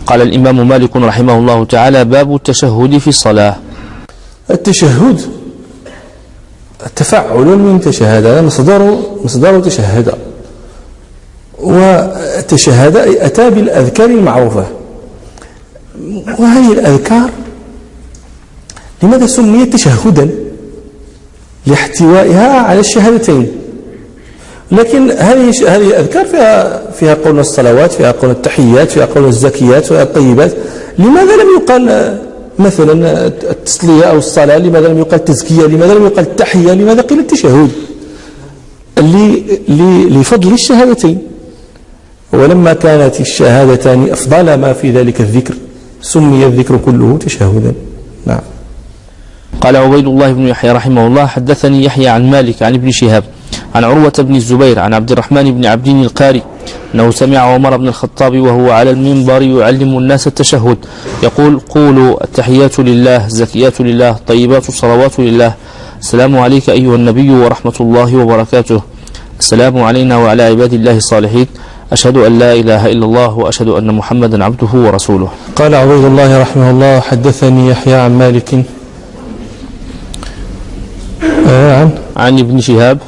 قال الإمام مالك رحمه الله تعالى: باب التشهد في الصلاة. التشهد تفعل من تشهد، هذا مصدر تشهد، وتشهد أي أتى بالأذكار المعروفة. وهذه الأذكار لماذا سميت تشهدا؟ لاحتوائها على الشهادتين. لكن هذه الأذكار فيها قول الصلوات، فيها قول التحيات، فيها قول الزكيات، فيها الطيبات. لماذا لم يقال مثلا التسلية أو الصلاة؟ لماذا لم يقال التزكية؟ لماذا لم يقال التحية؟ لماذا قيل التشهد؟ لفضل الشهادتين. ولما كانت الشهادتان أفضل ما في ذلك الذكر سمي الذكر كله تشهدا. نعم. قال عبيد الله بن يحيى رحمه الله: حدثني يحيى عن مالك عن ابن شهاب عن عروة بن الزبير عن عبد الرحمن بن عبدين القاري أنه سمع عمر بن الخطاب وهو على المنبر يعلم الناس التشهد يقول: قولوا التحيات لله، الزكيات لله، الطيبات الصلوات لله، السلام عليك أيها النبي ورحمة الله وبركاته، السلام علينا وعلى عباد الله الصالحين، أشهد أن لا إله إلا الله وأشهد أن محمدا عبده ورسوله. قال عبيد الله رحمه الله: حدثني يحيى عن مالك عن ابن شهاب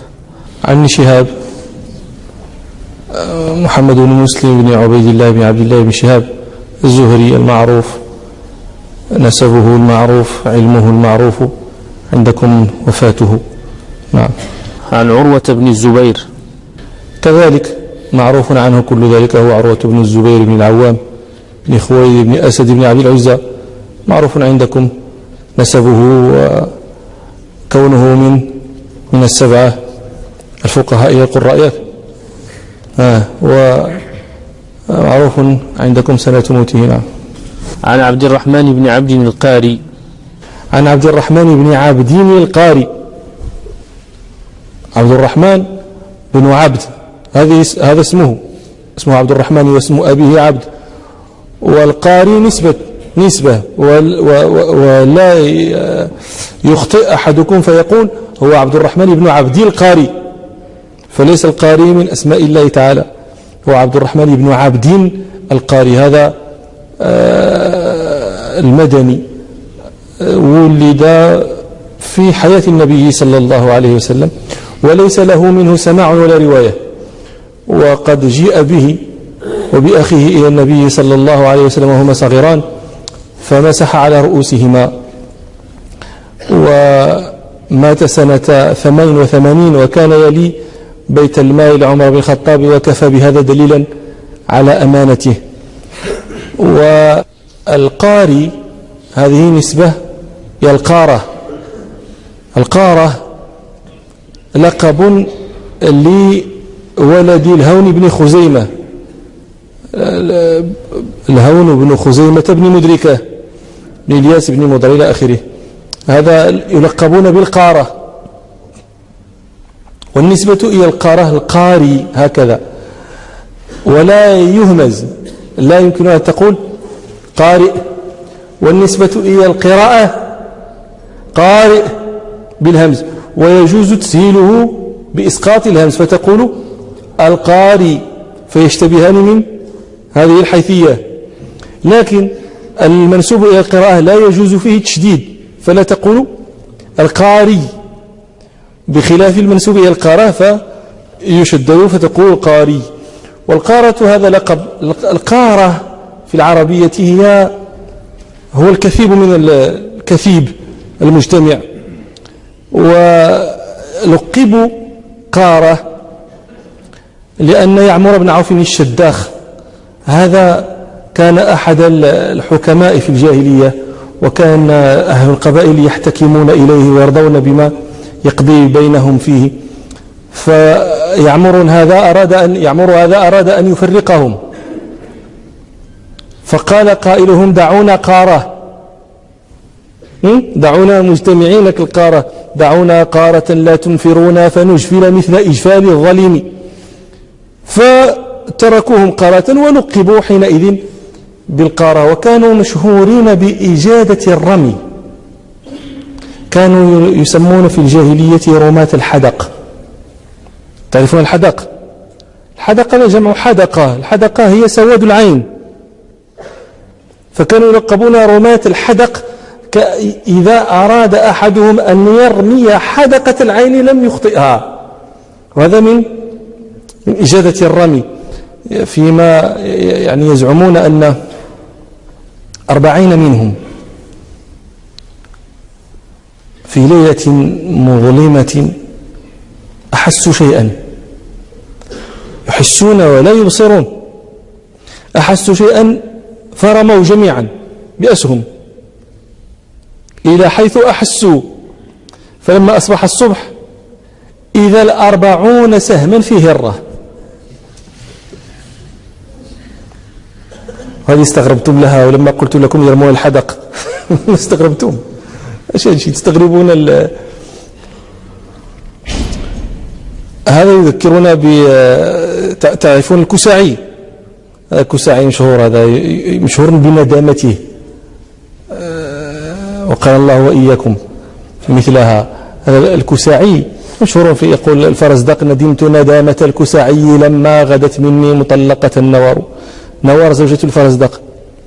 محمد بن مسلم بن عبيد الله بن عبد الله بن شهاب الزهري المعروف، نسبه المعروف، علمه المعروف، عندكم وفاته. نعم. عن عروة بن الزبير كذلك معروف عنه كل ذلك، هو عروة بن الزبير بن العوام بن خويلد بن أسد بن عبد العزى، معروف عندكم نسبه وكونه من السبعة الفقهاء القراء، ومعروف عندكم سنة موته. نعم. عن عبد الرحمن بن عبد القاري عن عبد الرحمن بن عبدين القاري، عبد الرحمن بن عبد، هذا اسمه عبد الرحمن واسم أبيه عبد، والقاري نسبة ولا يخطئ أحدكم فيقول هو عبد الرحمن بن عبد القاري، فليس القاري من أسماء الله تعالى، هو عبد الرحمن بن عبد القاري. هذا المدني ولد في حياة النبي صلى الله عليه وسلم، وليس له منه سماع ولا رواية، وقد جيء به وبأخيه إلى النبي صلى الله عليه وسلم وهما صغيران فمسح على رؤوسهما، ومات سنة 88 وكان يلي بيت المال لعمر بن الخطاب، وكفى بهذا دليلا على أمانته. والقاري هذه نسبة إلى القارة لقب لولد الهون بن خزيمة، الهون بن خزيمة بن مدركة بن إلياس بن مضر إلى آخره، هذا يلقبون بالقارة. والنسبة إلى القارة القاري هكذا، ولا يهمز، لا يمكن أن تقول قارئ. والنسبة إلى القراءة قارئ بالهمز، ويجوز تسهيله بإسقاط الهمز فتقول القاري، فيشتبهان من هذه الحيثية. لكن المنسوب إلى القراءة لا يجوز فيه التشديد، فلا تقول القاري، بخلاف المنسوب إلى القراءة فيشدد فتقول القاري. والقارة هذا لقب. القارة في العربية هو الكثيب من الكثيب المجتمع، ولقبوا قارة لأن يعمر بن عوف الشداخ هذا كان أحد الحكماء في الجاهلية، وكان أهل القبائل يحتكمون إليه ويرضون بما يقضي بينهم فيه، فيعمر هذا أراد أن يفرقهم، فقال قائلهم دعونا قارة، دعونا مجتمعين كالقارة، دعونا قارة لا تنفرونا فنجفل مثل إجفال الظليم، فتركوهم قارة ولقبوا حينئذ بالقارة. وكانوا مشهورين بإجادة الرمي، كانوا يسمون في الجاهلية رماة الحدق. تعرفون الحدق؟ الحدق هذا جمع حدقة، الحدقة هي سواد العين، فكانوا يلقبون رماة الحدق، إذا أراد أحدهم أن يرمي حدقة العين لم يخطئها. وهذا من إجادة الرمي. فيما يعني يزعمون أن 40 منهم في ليلة مظلمة أحسوا شيئا، يحسون ولا يبصرون، أحسوا شيئا فرموا جميعا بأسهم إلى حيث أحسوا. فلما أصبح الصبح إذا 40 سهما في هرة. هذه استغربتم لها، ولما قلت لكم يرمون الحدق ما استغربتم؟ شيء تستغربون هذا يذكرنا تعرفون الكساعي. الكساعي مشهور، هذا مشهور بندامته، وقال الله وإياكم في مثلها. هذا الكساعي مشهور في يقول الفرزدق: ندمت ندامة الكساعي لما غدت مني مطلقة النوار. نوار زوجة الفرزدق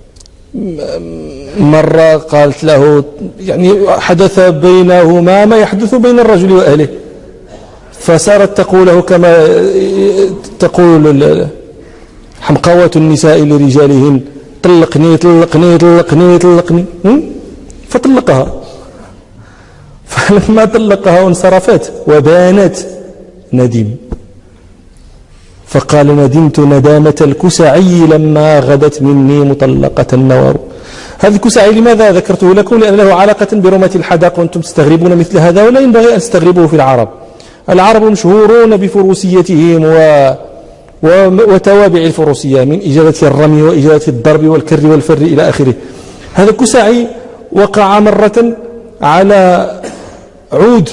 مرة قالت له، يعني حدث بينهما ما يحدث بين الرجل وأهله، فصارت تقول له كما تقول حمقوة النساء لرجالهن: طلقني طلقني طلقني طلقني. فطلقها. فلما طلقها وانصرفت وبانت ندم، فقال: ندمت ندامة الكسعي لما غدت مني مطلقة النوار. هذا الكسعي لماذا ذكرته لكم؟ لأن له علاقة برماة الحدق، وأنتم تستغربون مثل هذا ولا ينبغي أن تستغربوه في العرب. العرب مشهورون بفروسيتهم وتوابع الفروسية، من إجادة الرمي وإجادة الضرب والكر والفر إلى آخره. هذا الكسعي وقع مرة على عود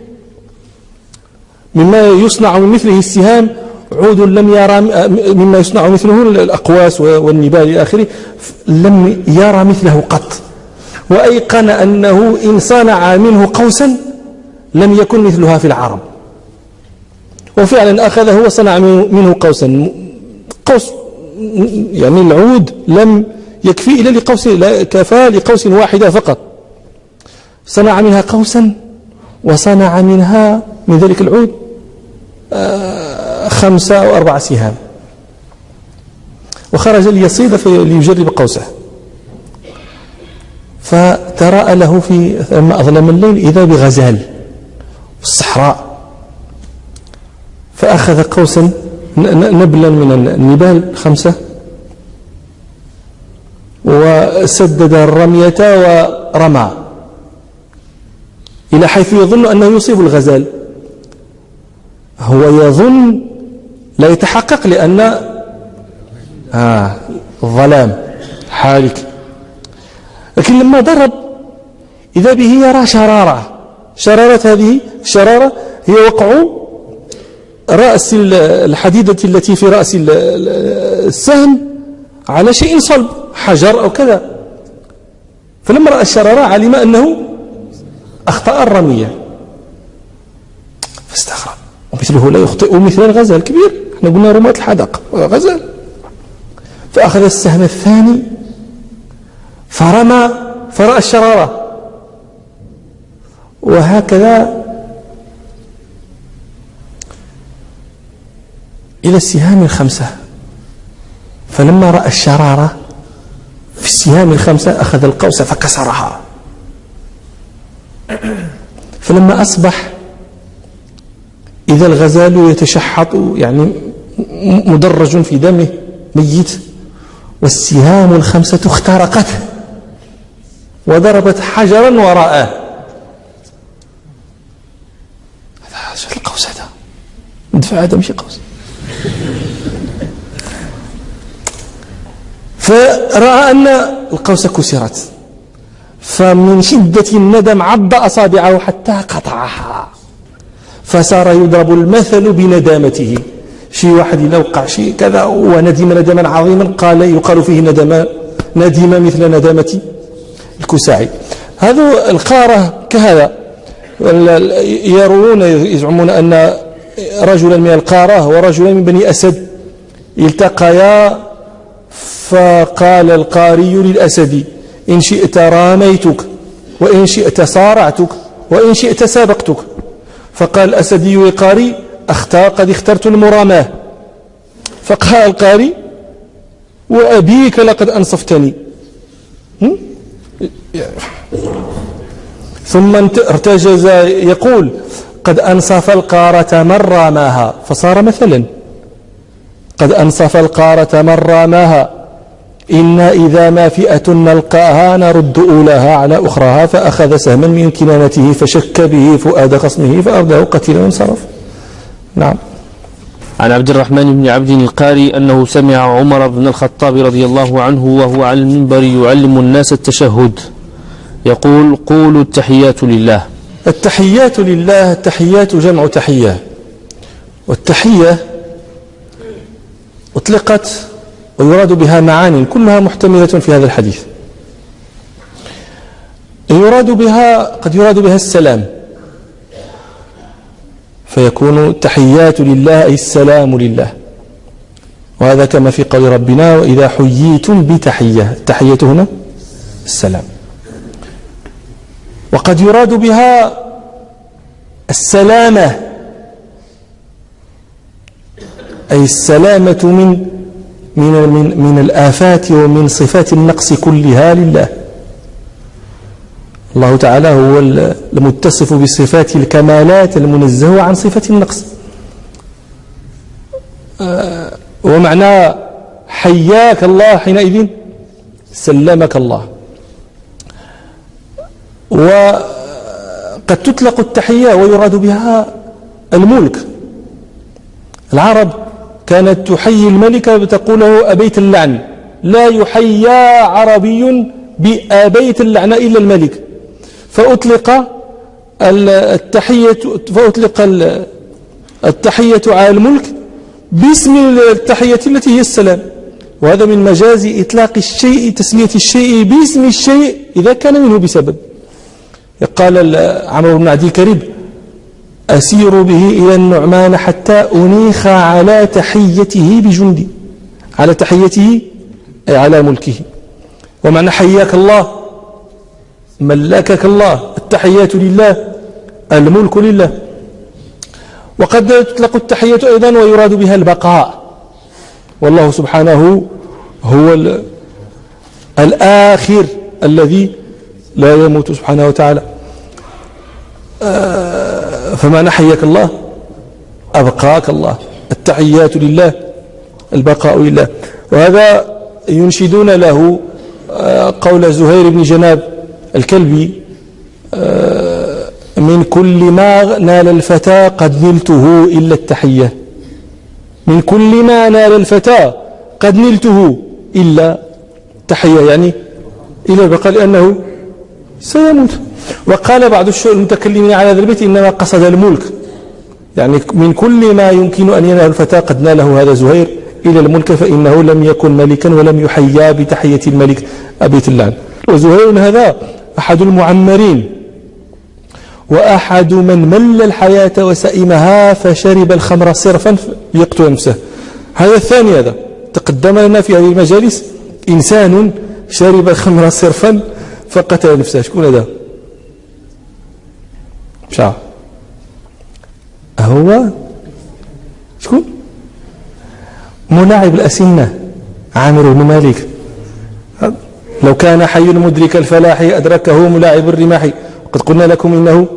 مما يصنع من مثله السهام، عود لم يرى مما يصنع مثله الأقواس والنبال إلى آخره، لم يرى مثله قط، وأيقن أنه إن صنع منه قوسا لم يكن مثلها في العرب. وفعلا أخذه وصنع منه قوسا. قوس يعني العود لم يكفي إلا لقوس، كفى لقوس واحدة فقط. صنع منها قوسا، وصنع منها من ذلك العود 5 أو 4 سهام، وخرج ليصيد ليجرب قوسه. فتراءى له لما أظلم الليل إذا بغزال في الصحراء، فأخذ قوسا نبلا من النبال 5 وسدد الرمية ورمى إلى حيث يظن أنه يصيب الغزال. هو يظن، لا يتحقق لأن الظلام حالك، لكن لما ضرب إذا به يرى شرارة. شرارة هذه الشرارة هي وقع رأس الحديدة التي في رأس السهم على شيء صلب، حجر أو كذا. فلما رأى الشرارة علم أنه أخطأ الرمية، فاستغرب. ومثله لا يخطئ مثل الغزال كبير، احنا قلنا رماة الحدق غزال. فأخذ السهم الثاني فرمى، فرأى الشرارة، وهكذا إلى السهام 5. فلما رأى الشرارة في السهام 5 أخذ القوس فكسرها. فلما أصبح إذا الغزال يتشحط، يعني مدرج في دمه ميت، والسهام 5 اخترقته وضربت حجرا وراءه. هذا شو القوس؟ هذا ندفع، هذا مش قوس. فرأى أن القوس كسرت، فمن شدة الندم عض أصابعه حتى قطعها، فصار يضرب المثل بندامته. شي واحد إذا وقع شيء كذا وندم ندما عظيما يقال فيه ندم مثل ندامة الكساعي. هذا القارة كهذا يروون، يزعمون أن رجلا من القارة ورجلا من بني أسد التقيا فقال القاري للأسدي: إن شئت راميتك، وإن شئت صارعتك، وإن شئت سابقتك. فقال الأسدي للقاري: قد اخترت المراماة. فقال القاري: وأبيك لقد أنصفتني. ثم ارتجز يقول: قد أنصف القارة من راماها، فصار مثلا: قد أنصف القارة من راماها، إنا إذا ما فئة نلقاها نرد أولاها على أخراها. فأخذ سهما من كنانته فشك به فؤاد خصمه فأرداه قتيلا وانصرف. نعم. عن عبد الرحمن بن عبد القاري أنه سمع عمر بن الخطاب رضي الله عنه وهو على المنبر يعلم الناس التشهد يقول: قولوا التحيات لله. التحيات لله، التحيات جمع تحية، والتحية أطلقت ويراد بها معاني كلها محتملة في هذا الحديث. قد يراد بها السلام، فيكون التحيات لله أي السلام لله، وهذا كما في قول ربنا: وإذا حييتم بتحية، التحية هنا السلام. وقد يراد بها السلامة، أي السلامة من الآفات ومن صفات النقص كلها لله. الله تعالى هو المتصف بصفات الكمالات المنزه عن صفة النقص. ومعنى حياك الله حينئذ سلمك الله. وقد تطلق التحية ويراد بها الملك. العرب كانت تحيي الملك بتقول له: أبيت اللعن. لا يحيى عربي بأبيت اللعن إلا الملك. فأطلق التحية على الملك باسم التحية التي هي السلام. وهذا من مجاز إطلاق الشيء، تسمية الشيء باسم الشيء إذا كان منه بسبب. قال عمرو بن عبد الكريم: أسير به إلى النعمان حتى أنيخ على تحيته بجندي، على تحيته أي على ملكه. ومعنى حياك الله ملكك الله، التحيات لله، الملك لله. وقد تطلق التحية أيضا ويراد بها البقاء، والله سبحانه هو الآخر الذي لا يموت سبحانه وتعالى. فمعنى حياك الله أبقاك الله، التحيات لله، البقاء لله. وهذا ينشدون له قول زهير بن جناب الكلبي: من كل ما نال الفتى قد نلته إلا التحية. من كل ما نال الفتى قد نلته إلا التحية، يعني إلى البقاء، لأنه سيموت. وقال بعض المتكلمين على هذا البيت: إنما قصد الملك، يعني من كل ما يمكن أن ينال الفتى قد ناله هذا زهير إلى الملك، فإنه لم يكن ملكا ولم يحيى بتحية الملك أبيت اللعن. وزهير هذا أحد المعمرين، وأحد من مل الحياة وسئمها فشرب الخمر صرفا ليقتل نفسه. هذا الثاني، هذا تقدم لنا في هذه المجالس: إنسان شرب الخمر صرفا فقتل نفسه. شكون هذا؟ مشاع هو شكون؟ ملاعب الأسنة عامر بن مالك. لو كان حي مدرك الفلاح أدركه ملاعب الرماح. وقد قلنا لكم إنه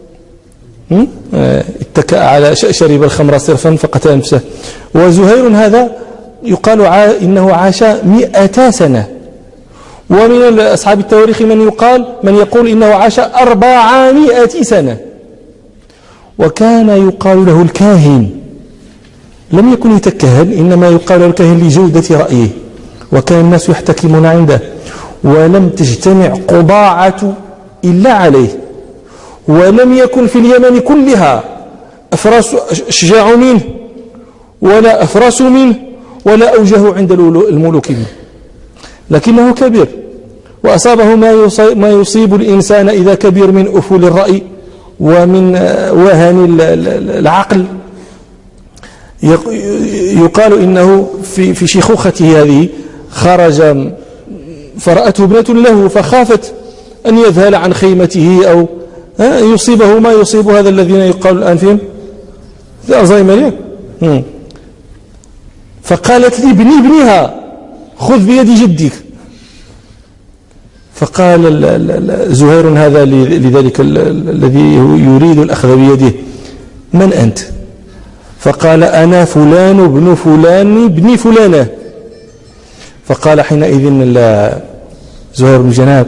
اتكأ على شرب الخمر صرفا فقتل نفسه. وزهير هذا يقال إنه عاش 100 سنة. ومن أصحاب التواريخ من يقول إنه عاش 400 سنة. وكان يقال له الكاهن، لم يكن يتكهن، إنما يقال له الكاهن لجودة رأيه، وكان الناس يحتكمون عنده، ولم تجتمع قضاعة إلا عليه. ولم يكن في اليمن كلها أفراس شجاع منه، ولا أفراس منه، ولا أوجه عند الملوك منه، لكنه كبير. وأصابه ما يصيب الإنسان إذا كبير من أفول الرأي ومن وهن العقل. يقال إنه في شيخوخته هذه خرج فرأته ابنة له فخافت أن يذهل عن خيمته أو يصيبه ما يصيب هذا الذين يقال الآن فيهم الزهايمر. فقالت لي ابنها خذ بيد جدك. فقال زهير هذا لذلك الذي يريد الأخذ بيده: من أنت؟ فقال: أنا فلان ابن فلان ابن فلانة. فقال حينئذ زهير بن جناب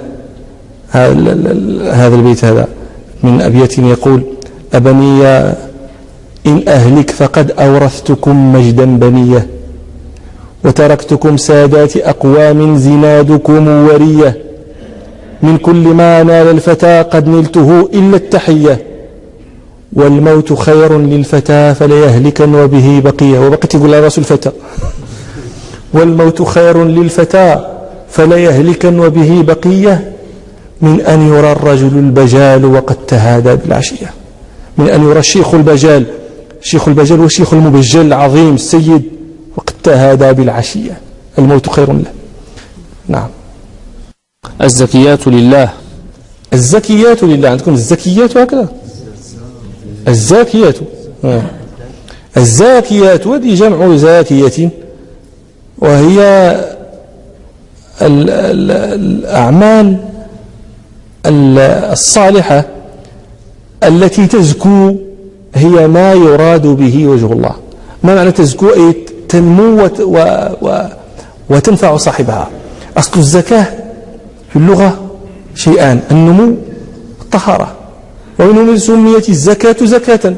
هذا البيت هذا من أبيات يقول: أبني إن أهلك فقد أورثتكم مجدا بنية، وتركتكم سادات أقوام زنادكم ورية، من كل ما نال الفتى قد نلته إلا التحية، والموت خير للفتى فليهلكن وبه بقية. وبقيت يقول على رأس الفتى: والموت خير للفتى فليهلكن وبه بقية، من أن يرى الرجل البجال وقد تهادى بالعشية. من أن يرى الشيخ البجال، الشيخ البجال والشيخ المبجل العظيم السيد وقد تهادى بالعشية، الموت خير له. نعم. الزكيات لله. الزكيات لله. عندكم الزكيات هكذا؟ الزاكيات. الزاكيات هذه جمع زاكية، وهي الأعمال الصالحة التي تزكو، هي ما يراد به وجه الله. ما معنى تزكو؟ أي تنمو وتنفع صاحبها. أصل الزكاة في اللغة شيئان: النمو والطهارة. ومن سميت الزكاة زكاة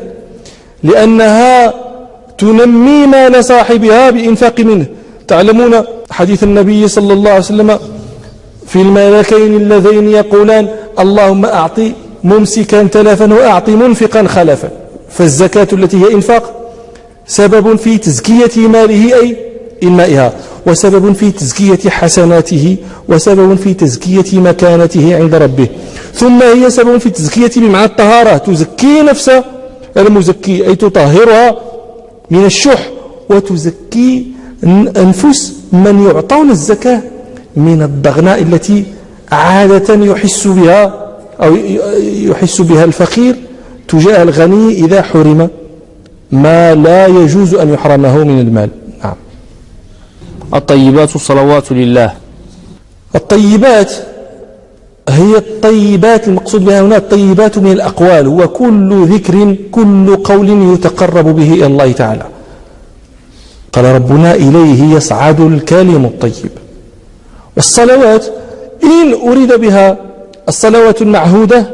لأنها تنمي مال صاحبها بإنفاق منه. تعلمون حديث النبي صلى الله عليه وسلم في الملكين اللذين يقولان: اللهم أعطي ممسكا تلفا وأعطي منفقا خلفا. فالزكاة التي هي إنفاق سبب في تزكية ماله أي إنمائها، وسبب في تزكية حسناته، وسبب في تزكية مكانته عند ربه. ثم هي سبب في تزكية بمعنى الطهارة، تزكي نفس المزكي أي تطهرها من الشح، وتزكي أنفس من يعطون الزكاة من الضغناء التي عادة يحس بها أو يحس بها الفقير تجاه الغني إذا حرم ما لا يجوز أن يحرمه من المال. نعم. الطيبات الصلوات لله. الطيبات هي الطيبات، المقصود بها هنا الطيبات من الأقوال، هو كل ذكر كل قول يتقرب به إلى الله تعالى. قال ربنا: إليه يصعد الكلم الطيب. والصلوات إن أريد بها الصلوات المعهودة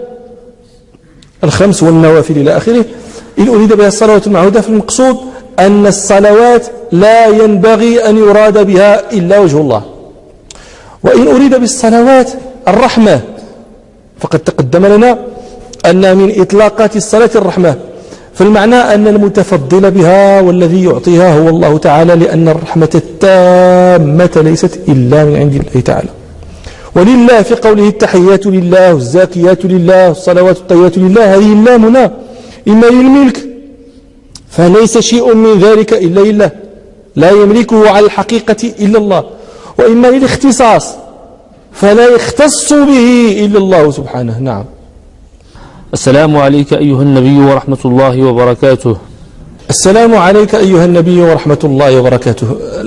الخمس والنوافل إلى آخره، إن أريد بها الصلوات المعهودة، فالمقصود أن الصلوات لا ينبغي أن يراد بها إلا وجه الله. وإن أريد بالصلوات الرحمة، فقد تقدم لنا أن من إطلاقات الصلاة الرحمة، فالمعنى أن المتفضل بها والذي يعطيها هو الله تعالى، لأن الرحمة التامة ليست إلا من عند الله تعالى. ولله في قوله: التحيات لله والزاكيات لله والصلوات الطيبات لله، هذه اللام هنا إما للملك، فليس شيء من ذلك إلا لله، لا يملكه على الحقيقة إلا الله، وإما للاختصاص، فلا يختص به إلا الله سبحانه. نعم. السلام عليك أيها النبي ورحمة الله وبركاته. السلام عليك أيها النبي ورحمة الله وبركاته.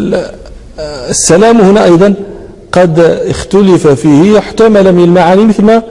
السلام هنا أيضا قد اختلف فيه، يحتمل من المعاني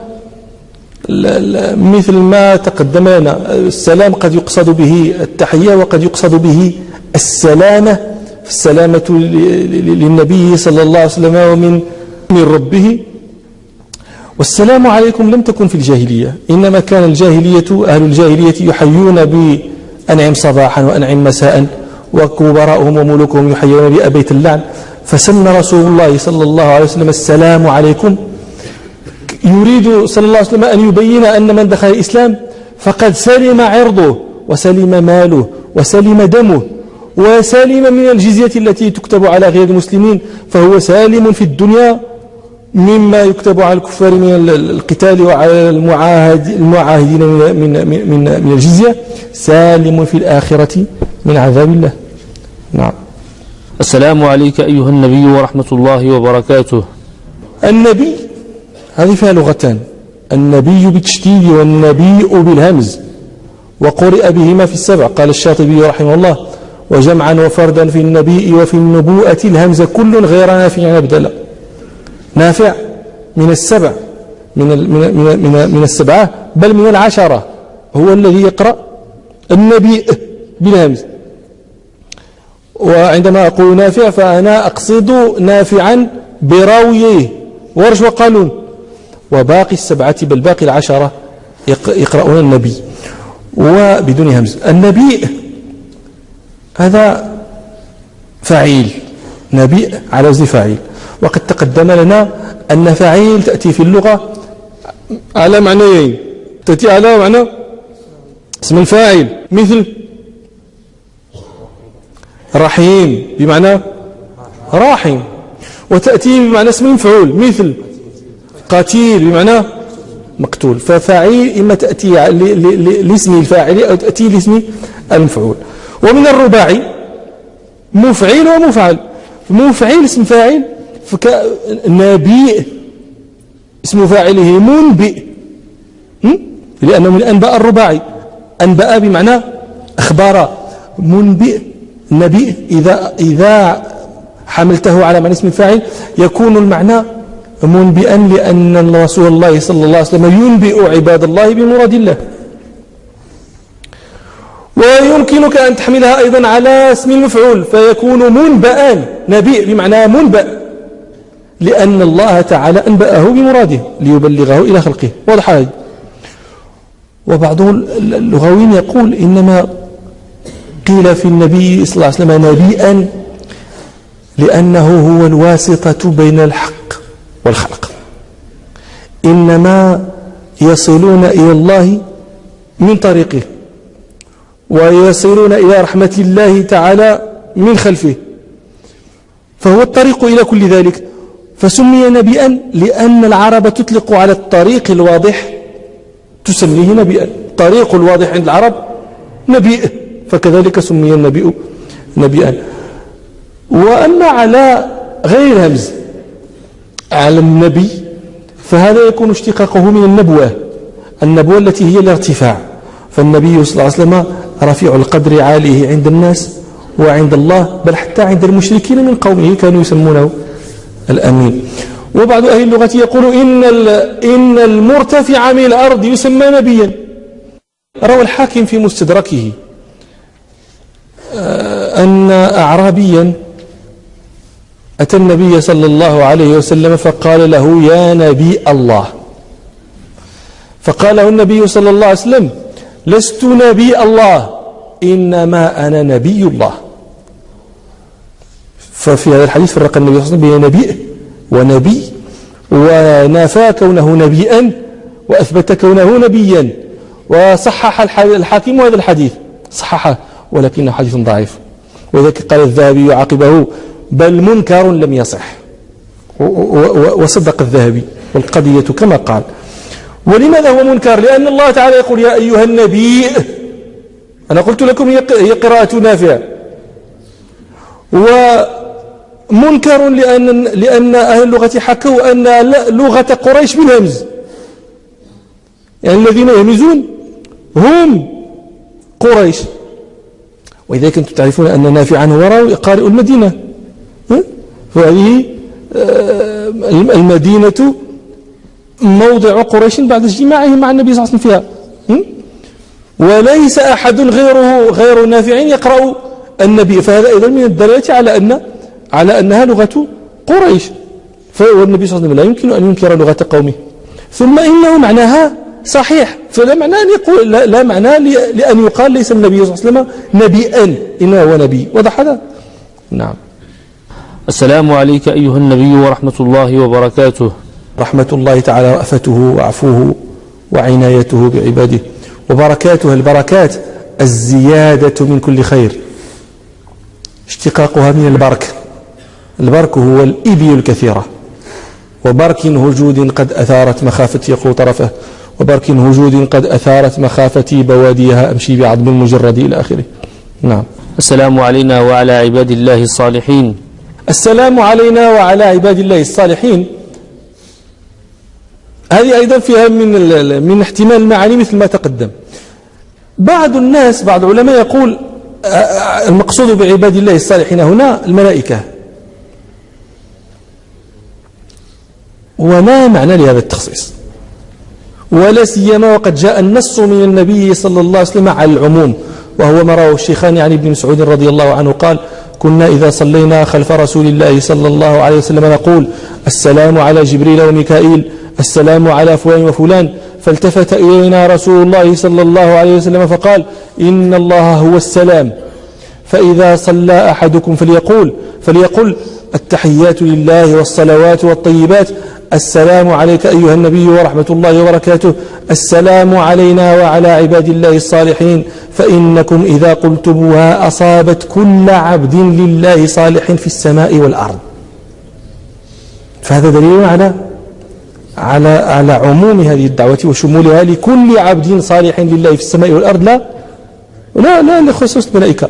مثل ما تقدم لنا. السلام قد يقصد به التحية، وقد يقصد به السلامة، السلامة للنبي صلى الله عليه وسلم ومن ربه. والسلام عليكم لم تكن في الجاهلية، إنما كان أهل الجاهلية يحيون بأنعم صباحا وأنعم مساء، وكبراءهم وملوكهم يحيون بأبيت اللعن. فسن رسول الله صلى الله عليه وسلم السلام عليكم، يريد صلى الله عليه وسلم أن يبين أن من دخل الإسلام فقد سلم عرضه وسلم ماله وسلم دمه وسلم من الجزية التي تكتب على غير المسلمين، فهو سالم في الدنيا مما يكتب على الكفار من القتال وعلى المعاهدين من الجزية، سالم في الآخرة من عذاب الله. نعم. السلام عليك أيها النبي ورحمة الله وبركاته. النبي هذه فيها لغتان، النبي بالتشديد والنبيء بالهمز، وقرئ بهما في السبع. قال الشاطبي رحمه الله: وجمعا وفردا في النبي وفي النبوءة الهمز كل غير نافع أبدلا. نافع من السبع، من السبعة بل من العشرة، هو الذي يقرأ النبي بالهمز. وعندما أقول نافع فأنا أقصد نافعا براويه ورش وقالون، وباقي السبعة بل باقي العشرة يقرؤون النبي وبدون همز. النبي هذا فعيل، نبي على وزن فاعل، وقد تقدم لنا أن فعيل تأتي في اللغة على معنيين، تأتي على معنى اسم الفاعل مثل رحيم بمعنى راحم، وتأتي بمعنى اسم المفعول مثل قتيل بمعنى مقتول. ففاعل إما تأتي لاسم الفاعل أو تأتي لاسم المفعول. ومن الرباعي مفعيل ومفعل. مفعيل اسم فاعل، نبي اسم فاعله منبئ، لأنه من أنباء الرباعي. أنباء بمعنى أخبار، منبئ نبي إذا حملته على معنى اسم الفاعل يكون المعنى منبئا، لأن رسول الله صلى الله عليه وسلم ينبئ عباد الله بمراد الله. ويمكنك أن تحملها أيضا على اسم المفعول فيكون منبئا، نبي بمعنى منبأ، لأن الله تعالى أنبأه بمراده ليبلغه إلى خلقه. واضح هذا. وبعض اللغويين يقول إنما قيل في النبي صلى الله عليه وسلم نبيا لأنه هو الواسطة بين الحق والخلق، إنما يصلون إلى الله من طريقه ويصلون إلى رحمة الله تعالى من خلفه، فهو الطريق إلى كل ذلك. فسمي نبيا لأن العرب تطلق على الطريق الواضح تسميه نبيا. طريق الواضح عند العرب نبي، فكذلك سمي النبي نبيا. وأما على غير الهمز على النبي فهذا يكون اشتقاقه من النبوة، النبوة التي هي الارتفاع. فالنبي صلى الله عليه وسلم رفيع القدر عاليه عند الناس وعند الله، بل حتى عند المشركين من قومه كانوا يسمونه الأمين. وبعض أهل اللغة يقول إن المرتفع من الأرض يسمى نبيا. روى الحاكم في مستدركه أن أعرابيا أتى النبي صلى الله عليه وسلم فقال له: يا نبي الله. فقال له النبي صلى الله عليه وسلم: لست نبي الله، إنما أنا نبي الله. ففي هذا الحديث فرق النبي صلى الله عليه وسلم بين نبي ونبي، ونافى كونه نبيا وأثبت كونه نبيا. وصحح الحاكم هذا الحديث، صححه ولكنه حديث ضعيف. وذلك قال الذهبي عقبه: بل منكر لم يصح. وصدق الذهبي والقضية كما قال. ولماذا هو منكر؟ لأن الله تعالى يقول: يا أيها النبي. أنا قلت لكم هي قراءة نافع. ومنكر لأن أهل اللغة حكوا أن لغة قريش بالهمز، يعني الذين يهمزون هم قريش. وإذا كنتم تعرفون أن نافعا هو قارئ المدينة، فهذه المدينة موضع قريش بعد اجتماعهم مع النبي صلى الله عليه وسلم فيها، وليس أحد غير نافع يقرأ النبي. فهذا أيضا من الدلالة على أنها لغة قريش. فالنبي صلى الله عليه وسلم لا يمكن أن ينكر لغة قومه. ثم إنه معناها صحيح، فلا معنى أن يقول لا معنى لأن يقال ليس النبي صلى الله عليه وسلم نبيا، إنما هو نبي. وضح هذا؟ نعم. السلام عليك أيها النبي ورحمة الله وبركاته. رحمة الله تعالى رأفته وعفوه وعنايته بعباده، وبركاته البركات الزيادة من كل خير، اشتقاقها من البرك. البرك هو الإبل الكثيرة. وبرك هجود قد أثارت مخافتي يقول طرفه، وبرك هجود قد أثارت مخافتي بواديها أمشي بعظم مجرد إلى آخره. نعم. السلام علينا وعلى عباد الله الصالحين. السلام علينا وعلى عباد الله الصالحين، هذه أيضا فيها من احتمال المعاني مثل ما تقدم. بعض العلماء يقول المقصود بعباد الله الصالحين هنا الملائكة، ولا معنى لهذا التخصيص، ولا سيما وقد جاء النص من النبي صلى الله عليه وسلم على العموم، وهو ما رواه الشيخان عن ابن مسعود رضي الله عنه قال: كنا إذا صلينا خلف رسول الله صلى الله عليه وسلم نقول: السلام على جبريل وميكائيل، السلام على فلان وفلان. فالتفت إلينا رسول الله صلى الله عليه وسلم فقال: إن الله هو السلام، فإذا صلى أحدكم فليقل التحيات لله والصلوات والطيبات، السلام عليك أيها النبي ورحمة الله وبركاته، السلام علينا وعلى عباد الله الصالحين، فإنكم إذا قلتموها أصابت كل عبد لله صالح في السماء والأرض. فهذا دليل على عموم هذه الدعوة وشمولها لكل عبد صالح لله في السماء والأرض، لا لخصوص الملائكة.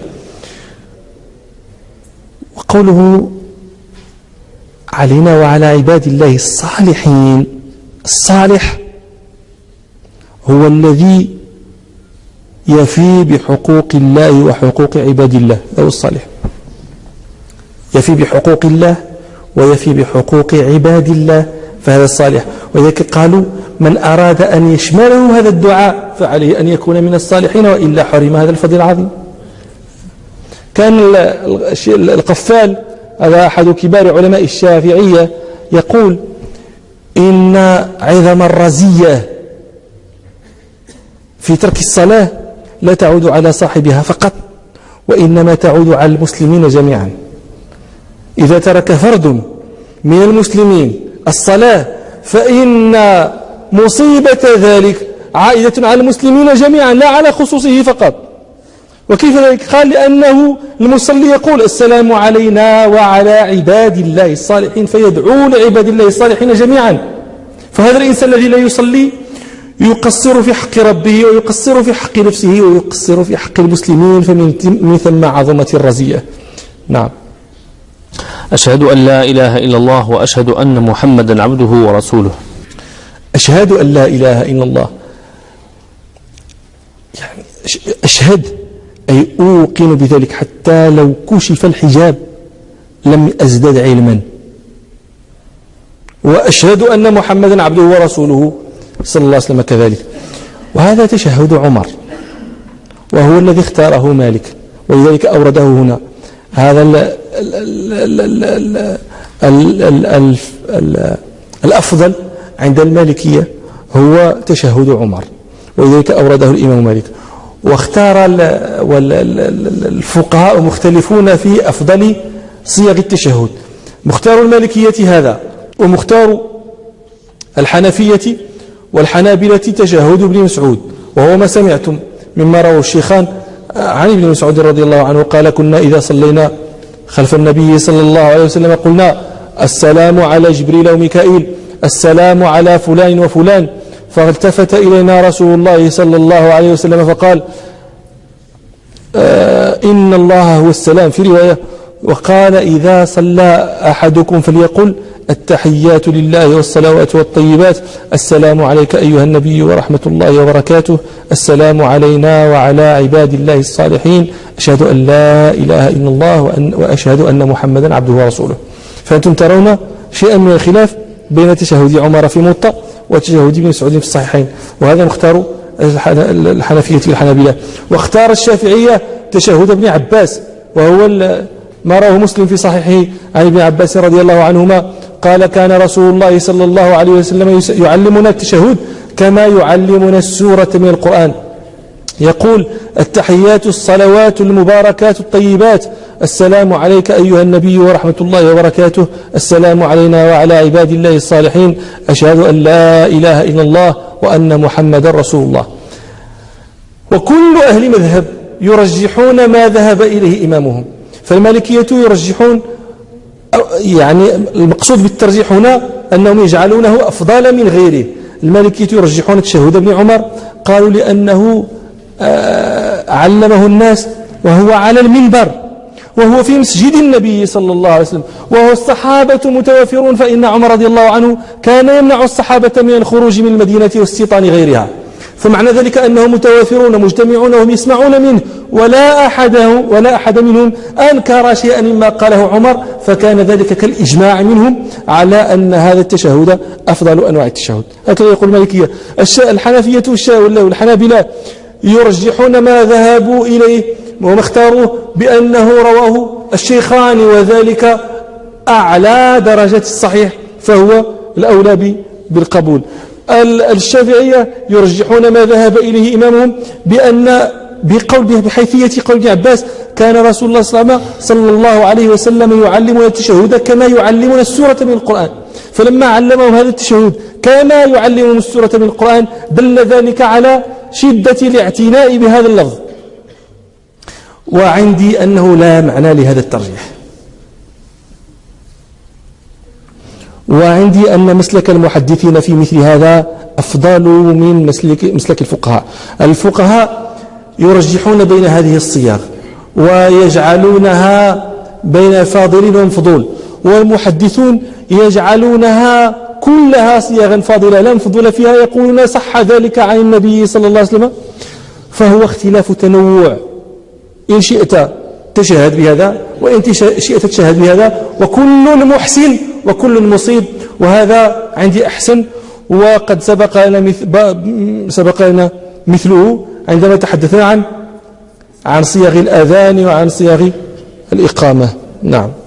وقوله علينا وعلى عباد الله الصالحين، الصالح هو الذي يفي بحقوق الله وحقوق عباد الله، هو الصالح، يفي بحقوق الله ويفي بحقوق عباد الله، فهذا الصالح. ولذلك قالوا: من أراد أن يشمله هذا الدعاء فعليه أن يكون من الصالحين، وإلا حرم هذا الفضل العظيم. كان القفال، هذا أحد كبار علماء الشافعية، يقول: إن عظم الرزية في ترك الصلاة لا تعود على صاحبها فقط، وإنما تعود على المسلمين جميعا. إذا ترك فرد من المسلمين الصلاة فإن مصيبة ذلك عائدة على المسلمين جميعا، لا على خصوصه فقط. وكيف ذلك؟ قال: لأنه المصلي يقول: السلام علينا وعلى عباد الله الصالحين، فيدعو لعباد الله الصالحين جميعا. فهذا الإنسان الذي لا يصلي يقصر في حق ربه، ويقصر في حق نفسه، ويقصر في حق المسلمين، فمن ثم عظمة الرزية. نعم. أشهد أن لا إله إلا الله وأشهد أن محمدا عبده ورسوله. أشهد أن لا إله إلا الله، يعني أشهد أي أوقن بذلك، حتى لو كشف الحجاب لم أزدد علما. وأشهد أن محمدا عبده ورسوله صلى الله عليه وسلم كذلك. وهذا تشهد عمر، وهو الذي اختاره مالك، ولذلك أورده هنا. هذا الأفضل عند المالكية هو تشهد عمر، ولذلك أورده الإمام مالك. واختار الفقهاء مختلفون في أفضل صيغ التشهد. مختار المالكية هذا، ومختار الحنفية والحنابلة تشهد ابن مسعود، وهو ما سمعتم مما رواه الشيخان عن ابن مسعود رضي الله عنه قال: كنا إذا صلينا خلف النبي صلى الله عليه وسلم قلنا: السلام على جبريل وميكائيل، السلام على فلان وفلان. فالتفت إلينا رسول الله صلى الله عليه وسلم فقال: إن الله هو السلام، في رواية. وقال: إذا صلى أحدكم فليقل التحيات لله والصلوات والطيبات، السلام عليك أيها النبي ورحمة الله وبركاته، السلام علينا وعلى عباد الله الصالحين، أشهد أن لا إله إلا الله وأشهد أن محمدا عبده ورسوله. فأنتم ترون شيئا من الخلاف بين تشهد عمر في موطأ وتشهد ابن مسعود في الصحيحين، وهذا مختار الحنفية والحنابلة. واختار الشافعية تشهد ابن عباس، وهو ما رواه مسلم في صحيحه عن ابن عباس رضي الله عنهما قال: كان رسول الله صلى الله عليه وسلم يعلمنا التشهد كما يعلمنا السورة من القرآن، يقول: التحيات الصلوات المباركات الطيبات، السلام عليك أيها النبي ورحمة الله وبركاته، السلام علينا وعلى عباد الله الصالحين، أشهد أن لا إله إلا الله وأن محمد رسول الله. وكل أهل مذهب يرجحون ما ذهب إليه إمامهم. فالمالكية يرجحون، يعني المقصود بالترجيح هنا أنهم يجعلونه أفضل من غيره. المالكية يرجحون تشهد ابن عمر، قالوا لأنه علمه الناس وهو على المنبر وهو في مسجد النبي صلى الله عليه وسلم وهو الصحابة متوافرون، فإن عمر رضي الله عنه كان يمنع الصحابة من الخروج من المدينة واستيطان غيرها، فمعنى ذلك أنهم متوافرون مجتمعون وهم يسمعون منه، ولا أحد منهم أنكر شيئا مما قاله عمر، فكان ذلك كالإجماع منهم على أن هذا التشهد أفضل أنواع التشهد. هكذا يقول المالكية. الحنفية والحنابلة يرجحون ما ذهبوا إليه وما اختاروه بأنه رواه الشيخان، وذلك أعلى درجة الصحيح فهو الأولى بالقبول. الشافعية يرجحون ما ذهب إليه إمامهم بحيثية قول ابن عباس: كان رسول الله صلى الله عليه وسلم يعلمنا التشهد كما يعلمنا السورة من القرآن، فلما علمهم هذا التشهد كما يعلمهم السورة من القرآن دل ذلك على شدة الاعتناء بهذا اللفظ. وعندي أنه لا معنى لهذا الترجيح، وعندي أن مسلك المحدثين في مثل هذا أفضل من مسلك الفقهاء يرجحون بين هذه الصياغ ويجعلونها بين فاضل ومفضول، والمحدثون يجعلونها كلها صياغا فاضلة لا مفضول فيها، يقولون صح ذلك عن النبي صلى الله عليه وسلم. فهو اختلاف تنوع، إن شئت تشهد بهذا وإن شئت تشهد بهذا، وكل محسن وكل مصيب، وهذا عندي أحسن. وقد سبق لنا مثله عندما تحدثنا عن صياغ الأذان وعن صياغ الإقامة. نعم.